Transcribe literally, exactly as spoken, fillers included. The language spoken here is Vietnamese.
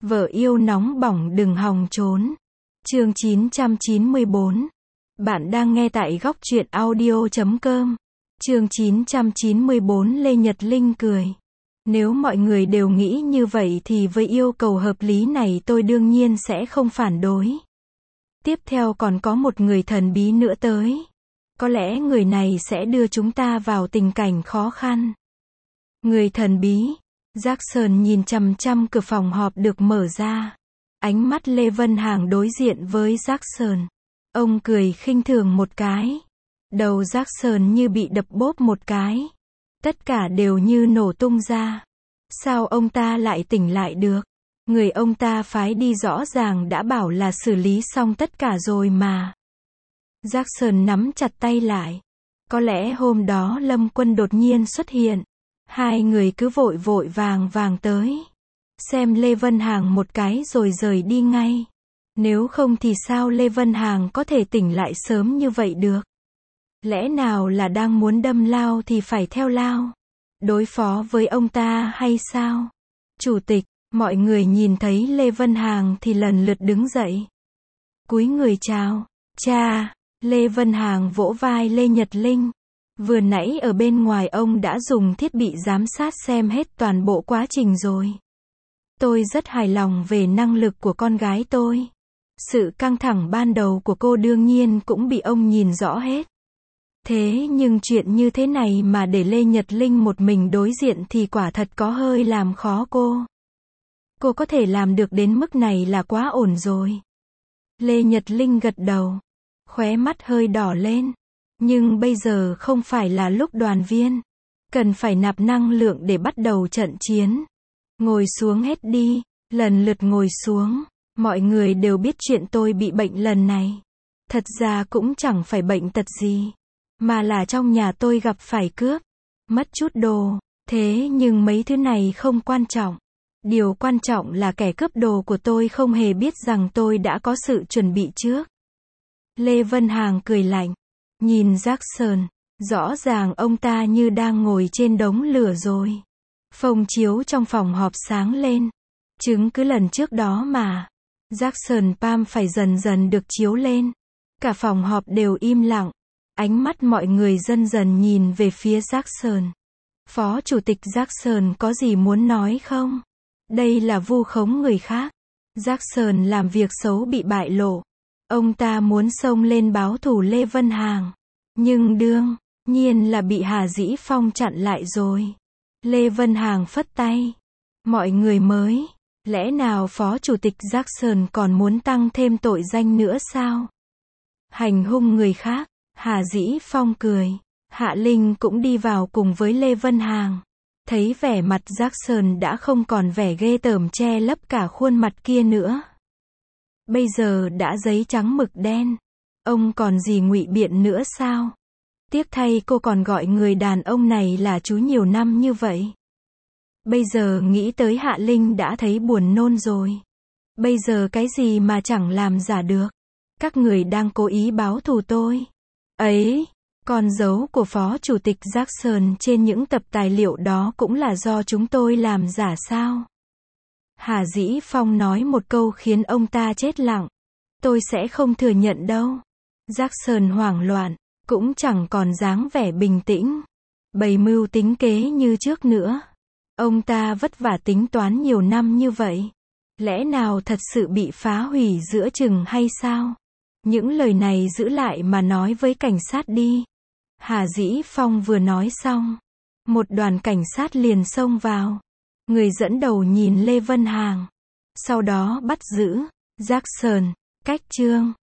Vợ yêu nóng bỏng đừng hòng trốn. Chương chín trăm chín mươi bốn. Bạn đang nghe tại góc truyện audio chấm com. Chương chín trăm chín mươi bốn. Lê Nhật Linh cười. Nếu mọi người đều nghĩ như vậy thì với yêu cầu hợp lý này tôi đương nhiên sẽ không phản đối. Tiếp theo còn có một người thần bí nữa tới. Có lẽ người này sẽ đưa chúng ta vào tình cảnh khó khăn. Người thần bí. Jackson nhìn chằm chằm cửa phòng họp được mở ra. Ánh mắt Lê Vân Hàng đối diện với Jackson. Ông cười khinh thường một cái. Đầu Jackson như bị đập bóp một cái. Tất cả đều như nổ tung ra. Sao ông ta lại tỉnh lại được? Người ông ta phái đi rõ ràng đã bảo là xử lý xong tất cả rồi mà. Jackson nắm chặt tay lại. Có lẽ hôm đó Lâm Quân đột nhiên xuất hiện. Hai người cứ vội vội vàng vàng tới. Xem Lê Vân Hàng một cái rồi rời đi ngay. Nếu không thì sao Lê Vân Hàng có thể tỉnh lại sớm như vậy được? Lẽ nào là đang muốn đâm lao thì phải theo lao? Đối phó với ông ta hay sao? Chủ tịch, mọi người nhìn thấy Lê Vân Hàng thì lần lượt đứng dậy. Cúi người chào. Cha, Lê Vân Hàng vỗ vai Lê Nhật Linh. Vừa nãy ở bên ngoài ông đã dùng thiết bị giám sát xem hết toàn bộ quá trình rồi. Tôi rất hài lòng về năng lực của con gái tôi. Sự căng thẳng ban đầu của cô đương nhiên cũng bị ông nhìn rõ hết. Thế nhưng chuyện như thế này mà để Lê Nhật Linh một mình đối diện thì quả thật có hơi làm khó cô. Cô có thể làm được đến mức này là quá ổn rồi. Lê Nhật Linh gật đầu. Khóe mắt hơi đỏ lên. Nhưng bây giờ không phải là lúc đoàn viên. Cần phải nạp năng lượng để bắt đầu trận chiến. Ngồi xuống hết đi. Lần lượt ngồi xuống. Mọi người đều biết chuyện tôi bị bệnh lần này. Thật ra cũng chẳng phải bệnh tật gì. Mà là trong nhà tôi gặp phải cướp. Mất chút đồ. Thế nhưng mấy thứ này không quan trọng. Điều quan trọng là kẻ cướp đồ của tôi không hề biết rằng tôi đã có sự chuẩn bị trước. Lê Vân Hàng cười lạnh. Nhìn Jackson. Rõ ràng ông ta như đang ngồi trên đống lửa rồi. Phông chiếu trong phòng họp sáng lên. Chứng cứ lần trước đó mà. Jackson Palm phải dần dần được chiếu lên. Cả phòng họp đều im lặng. Ánh mắt mọi người dần dần nhìn về phía Jackson. Phó Chủ tịch Jackson có gì muốn nói không? Đây là vu khống người khác. Jackson làm việc xấu bị bại lộ. Ông ta muốn xông lên báo thù Lê Vân Hàng. Nhưng đương nhiên là bị Hà Dĩ Phong chặn lại rồi. Lê Vân Hàng phất tay. Mọi người mới. Lẽ nào Phó Chủ tịch Jackson còn muốn tăng thêm tội danh nữa sao? Hành hung người khác. Hà Dĩ Phong cười. Hạ Linh cũng đi vào cùng với Lê Vân Hàng. Thấy vẻ mặt Jackson đã không còn vẻ ghê tởm che lấp cả khuôn mặt kia nữa. Bây giờ đã giấy trắng mực đen. Ông còn gì ngụy biện nữa sao? Tiếc thay cô còn gọi người đàn ông này là chú nhiều năm như vậy. Bây giờ nghĩ tới Hạ Linh đã thấy buồn nôn rồi. Bây giờ cái gì mà chẳng làm giả được. Các người đang cố ý báo thù tôi. Ấy, con dấu của Phó Chủ tịch Jackson trên những tập tài liệu đó cũng là do chúng tôi làm giả sao? Hà Dĩ Phong nói một câu khiến ông ta chết lặng. Tôi sẽ không thừa nhận đâu. Jackson hoảng loạn, cũng chẳng còn dáng vẻ bình tĩnh. Bày mưu tính kế như trước nữa. Ông ta vất vả tính toán nhiều năm như vậy. Lẽ nào thật sự bị phá hủy giữa chừng hay sao? Những lời này giữ lại mà nói với cảnh sát đi. Hà Dĩ Phong vừa nói xong. Một đoàn cảnh sát liền xông vào. Người dẫn đầu nhìn Lê Vân Hàng. Sau đó bắt giữ Jackson. Cách chương